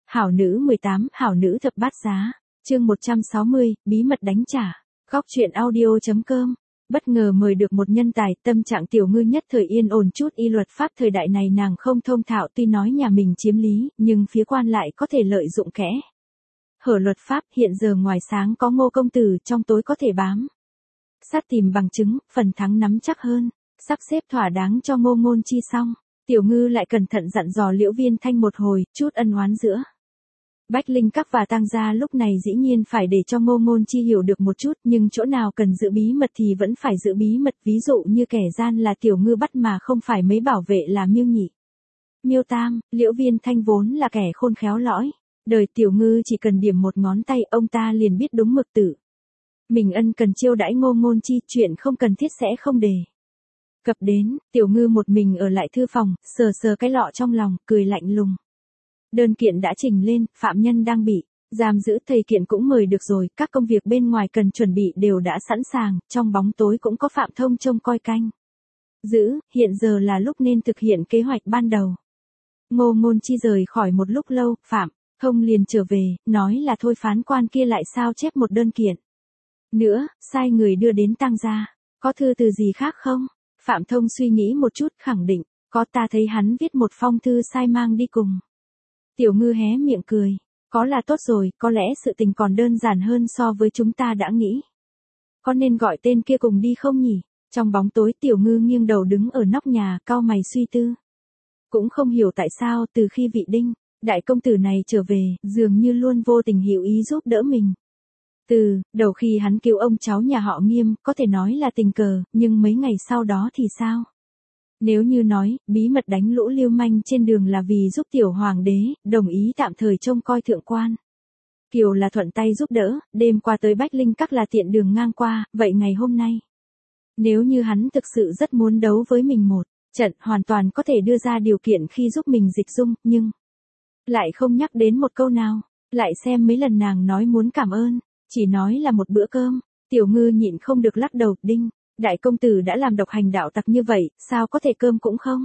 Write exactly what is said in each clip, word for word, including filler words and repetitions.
Hảo nữ mười tám, hảo nữ thập bát giá. Chương một trăm sáu mươi, bí mật đánh trả. Góc truyện audio chấm com. Bất ngờ mời được một nhân tài, tâm trạng Tiểu Ngư nhất thời yên ổn chút. Y luật pháp thời đại này nàng không thông thạo, tuy nói nhà mình chiếm lý, nhưng phía quan lại có thể lợi dụng kẽ hở luật pháp. Hiện giờ ngoài sáng có Ngô công tử, trong tối có thể bám sát tìm bằng chứng, phần thắng nắm chắc hơn. Sắp xếp thỏa đáng cho Ngô Ngôn Chi xong, Tiểu Ngư lại cẩn thận dặn dò Liễu Viên Thanh một hồi, chút ân oán giữa Bách Linh Các và Tang gia lúc này dĩ nhiên phải để cho Ngô Ngôn Chi hiểu được một chút, nhưng chỗ nào cần giữ bí mật thì vẫn phải giữ bí mật, ví dụ như kẻ gian là Tiểu Ngư bắt mà không phải mấy bảo vệ là Miêu Nhị, Miêu Tam. Liễu Viên Thanh vốn là kẻ khôn khéo lõi, đời Tiểu Ngư chỉ cần điểm một ngón tay ông ta liền biết đúng mực tử. Mình ân cần chiêu đãi Ngô Ngôn Chi, chuyện không cần thiết sẽ không đề cập đến. Tiểu Ngư một mình ở lại thư phòng, sờ sờ cái lọ trong lòng, cười lạnh lùng. Đơn kiện đã trình lên, phạm nhân đang bị giam giữ, thầy kiện cũng mời được rồi, các công việc bên ngoài cần chuẩn bị đều đã sẵn sàng, trong bóng tối cũng có Phạm Thông trông coi canh giữ, hiện giờ là lúc nên thực hiện kế hoạch ban đầu. Ngô Ngôn Chi rời khỏi một lúc lâu, Phạm Thông liền trở về, nói là thôi phán quan kia lại sao chép một đơn kiện nữa, sai người đưa đến Tang gia. Có thư từ gì khác không? Phạm Thông suy nghĩ một chút, khẳng định, có, ta thấy hắn viết một phong thư sai mang đi cùng. Tiểu Ngư hé miệng cười, có là tốt rồi, có lẽ sự tình còn đơn giản hơn so với chúng ta đã nghĩ. Có nên gọi tên kia cùng đi không nhỉ? Trong bóng tối Tiểu Ngư nghiêng đầu đứng ở nóc nhà, cau mày suy tư. Cũng không hiểu tại sao từ khi vị Đinh đại công tử này trở về, dường như luôn vô tình hữu ý giúp đỡ mình. Từ đầu khi hắn cứu ông cháu nhà họ Nghiêm, có thể nói là tình cờ, nhưng mấy ngày sau đó thì sao? Nếu như nói, bí mật đánh lũ lưu manh trên đường là vì giúp tiểu hoàng đế, đồng ý tạm thời trông coi thượng quan Kiều là thuận tay giúp đỡ, đêm qua tới Bách Linh Các là tiện đường ngang qua, vậy ngày hôm nay, nếu như hắn thực sự rất muốn đấu với mình một trận, hoàn toàn có thể đưa ra điều kiện khi giúp mình dịch dung, nhưng lại không nhắc đến một câu nào. Lại xem mấy lần nàng nói muốn cảm ơn, chỉ nói là một bữa cơm. Tiểu Ngư nhịn không được lắc đầu, Đinh đại công tử đã làm độc hành đạo tặc như vậy, sao có thể cơm cũng không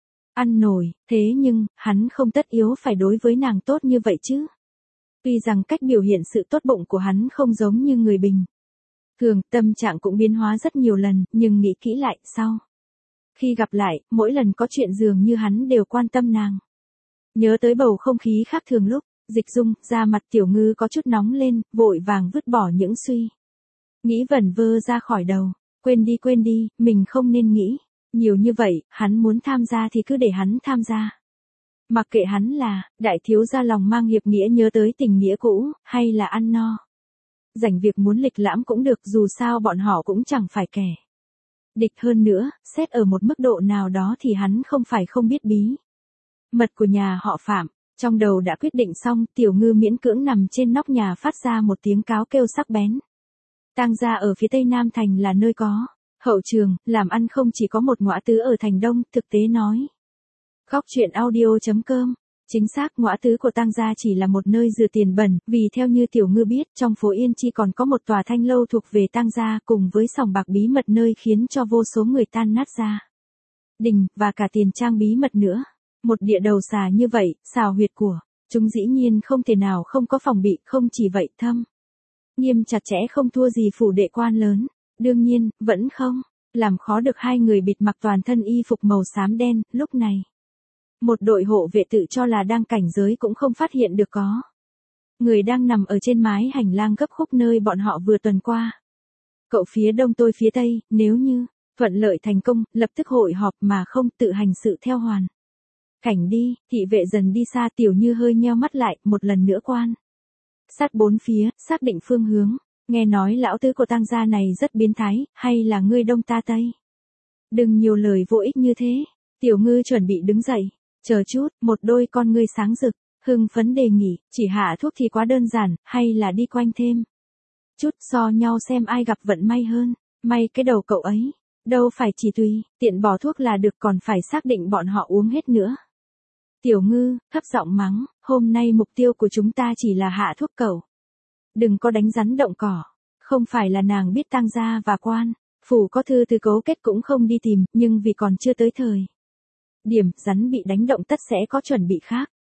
ăn nổi, thế nhưng, hắn không tất yếu phải đối với nàng tốt như vậy chứ. Tuy rằng cách biểu hiện sự tốt bụng của hắn không giống như người bình thường, tâm trạng cũng biến hóa rất nhiều lần, nhưng nghĩ kỹ lại, sau khi gặp lại, mỗi lần có chuyện dường như hắn đều quan tâm nàng. Nhớ tới bầu không khí khác thường lúc dịch dung, da mặt Tiểu Ngư có chút nóng lên, vội vàng vứt bỏ những suy nghĩ vẩn vơ ra khỏi đầu. Quên đi quên đi, mình không nên nghĩ nhiều như vậy, hắn muốn tham gia thì cứ để hắn tham gia. Mặc kệ hắn là đại thiếu gia lòng mang hiệp nghĩa nhớ tới tình nghĩa cũ, hay là ăn no rảnh việc muốn lịch lãm cũng được, dù sao bọn họ cũng chẳng phải kẻ địch. Hơn nữa, xét ở một mức độ nào đó thì hắn không phải không biết bí mật của nhà họ Phạm. Trong đầu đã quyết định xong, Tiểu Ngư miễn cưỡng nằm trên nóc nhà phát ra một tiếng cáo kêu sắc bén. Tang gia ở phía tây Nam thành là nơi có hậu trường, làm ăn không chỉ có một ngõa tứ ở thành Đông, thực tế nói. Góc truyện audio chấm com. Chính xác, ngõa tứ của Tang gia chỉ là một nơi rửa tiền bẩn, vì theo như Tiểu Ngư biết, trong phố Yên Chi còn có một tòa thanh lâu thuộc về Tang gia, cùng với sòng bạc bí mật nơi khiến cho vô số người tan nát gia đình, và cả tiền trang bí mật nữa. Một địa đầu xà như vậy, xào huyệt của chúng dĩ nhiên không thể nào không có phòng bị, không chỉ vậy, thâm nghiêm chặt chẽ không thua gì phủ đệ quan lớn. Đương nhiên, vẫn không làm khó được hai người bịt mặc toàn thân y phục màu xám đen. Lúc này, một đội hộ vệ tự cho là đang cảnh giới cũng không phát hiện được có người đang nằm ở trên mái hành lang gấp khúc nơi bọn họ vừa tuần qua. Cậu phía đông, tôi phía tây, nếu như thuận lợi thành công, lập tức hội họp mà không tự hành sự theo hoàn cảnh đi. Thị vệ dần đi xa, Tiểu Như hơi nheo mắt lại, một lần nữa quan sát bốn phía, xác định phương hướng. Nghe nói lão tứ của Tang gia này rất biến thái, hay là ngươi đông ta tây? Đừng nhiều lời vô ích như thế. Tiểu Ngư chuẩn bị đứng dậy. Chờ chút, một đôi con ngươi sáng rực, hưng phấn đề nghị, chỉ hạ thuốc thì quá đơn giản, hay là đi quanh thêm chút, so nhau xem ai gặp vận may hơn. May cái đầu cậu ấy, đâu phải chỉ tùy tiện bỏ thuốc là được, còn phải xác định bọn họ uống hết nữa. Tiểu Ngư thấp giọng mắng, hôm nay mục tiêu của chúng ta chỉ là hạ thuốc cậu. Đừng có đánh rắn động cỏ. Không phải là nàng biết Tang gia và quan phủ có thư từ cấu kết cũng không đi tìm, nhưng vì còn chưa tới thời điểm rắn bị đánh động tất sẽ có chuẩn bị khác.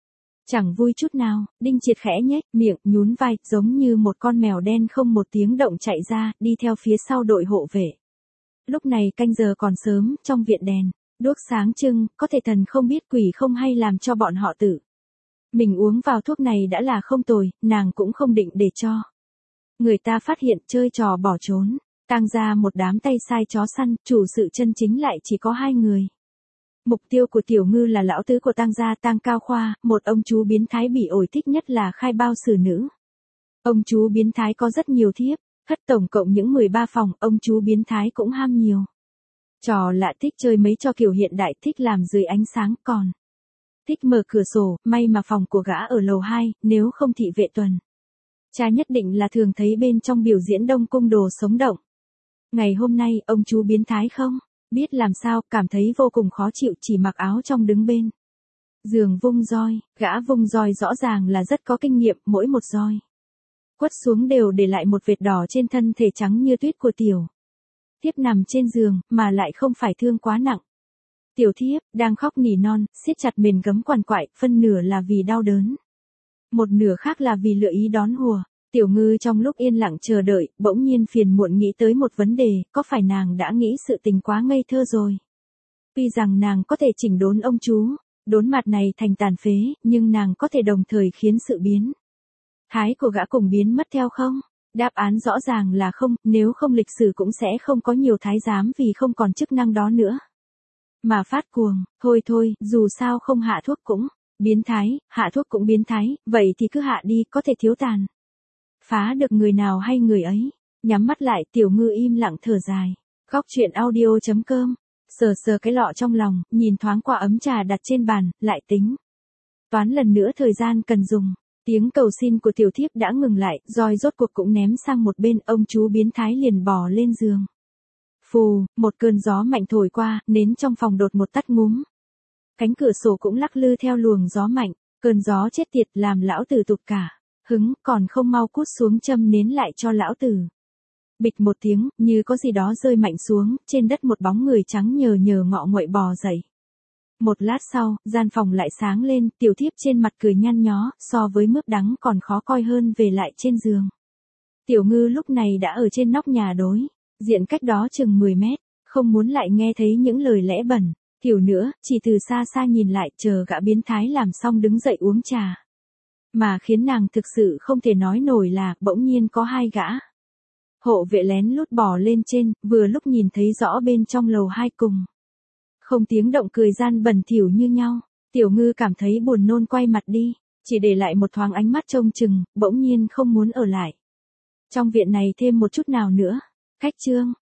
Chẳng vui chút nào, Đinh Triệt khẽ nhếch miệng, nhún vai, giống như một con mèo đen không một tiếng động chạy ra, đi theo phía sau đội hộ vệ. Lúc này canh giờ còn sớm, trong viện đèn, đuốc sáng trưng, có thể thần không biết quỷ không hay làm cho bọn họ tử. Mình uống vào thuốc này đã là không tồi, nàng cũng không định để cho người ta phát hiện chơi trò bỏ trốn. Tang ra một đám tay sai chó săn, chủ sự chân chính lại chỉ có hai người. Mục tiêu của Tiểu Ngư là lão tứ của Tang gia Tang Cao Khoa, một ông chú biến thái bị ổi thích nhất là khai bao xử nữ. Ông chú biến thái có rất nhiều thiếp, hất tổng cộng những mười ba phòng, ông chú biến thái cũng ham nhiều. Trò lạ thích chơi mấy trò kiểu hiện đại, thích làm dưới ánh sáng, còn thích mở cửa sổ, may mà phòng của gã ở lầu hai, nếu không thị vệ tuần cha nhất định là thường thấy bên trong biểu diễn Đông Cung đồ sống động. Ngày hôm nay, ông chú biến thái không biết làm sao, cảm thấy vô cùng khó chịu, chỉ mặc áo trong đứng bên giường vung roi, gã vung roi rõ ràng là rất có kinh nghiệm, mỗi một roi quất xuống đều để lại một vệt đỏ trên thân thể trắng như tuyết của tiểu thiếp nằm trên giường, mà lại không phải thương quá nặng. Tiểu thiếp đang khóc nỉ non, siết chặt mền gấm quằn quại, phân nửa là vì đau đớn, một nửa khác là vì lựa ý đón hùa. Tiểu Ngư trong lúc yên lặng chờ đợi, bỗng nhiên phiền muộn nghĩ tới một vấn đề, có phải nàng đã nghĩ sự tình quá ngây thơ rồi? Tuy rằng nàng có thể chỉnh đốn ông chú, đốn mặt này thành tàn phế, nhưng nàng có thể đồng thời khiến sự biến thái của gã cùng biến mất theo không? Đáp án rõ ràng là không, nếu không lịch sử cũng sẽ không có nhiều thái giám vì không còn chức năng đó nữa mà phát cuồng. Thôi thôi, dù sao không hạ thuốc cũng biến thái, hạ thuốc cũng biến thái, vậy thì cứ hạ đi, có thể thiếu tàn phá được người nào hay người ấy. Nhắm mắt lại, Tiểu Ngư im lặng thở dài. Góc truyện audio chấm com, sờ sờ cái lọ trong lòng, nhìn thoáng qua ấm trà đặt trên bàn, lại tính toán lần nữa thời gian cần dùng. Tiếng cầu xin của tiểu thiếp đã ngừng lại, roi rốt cuộc cũng ném sang một bên, ông chú biến thái liền bò lên giường. Phù, một cơn gió mạnh thổi qua, nến trong phòng đột một tắt ngúm. Cánh cửa sổ cũng lắc lư theo luồng gió mạnh, cơn gió chết tiệt làm lão tử tụt cả hứng, còn không mau cút xuống châm nến lại cho lão tử. Bịch một tiếng, như có gì đó rơi mạnh xuống, trên đất một bóng người trắng nhờ nhờ ngọ nguậy bò dậy. Một lát sau, gian phòng lại sáng lên, tiểu thiếp trên mặt cười nhăn nhó, so với mướp đắng còn khó coi hơn về lại trên giường. Tiểu Ngư lúc này đã ở trên nóc nhà đối diện cách đó chừng mười mét, không muốn lại nghe thấy những lời lẽ bẩn, thiểu nữa, chỉ từ xa xa nhìn lại chờ gã biến thái làm xong đứng dậy uống trà. Mà khiến nàng thực sự không thể nói nổi là, bỗng nhiên có hai gã hộ vệ lén lút bò lên trên, vừa lúc nhìn thấy rõ bên trong lầu hai cùng không tiếng động cười gian bẩn thỉu như nhau. Tiểu Ngư cảm thấy buồn nôn quay mặt đi, chỉ để lại một thoáng ánh mắt trông chừng, bỗng nhiên không muốn ở lại trong viện này thêm một chút nào nữa. Khách chương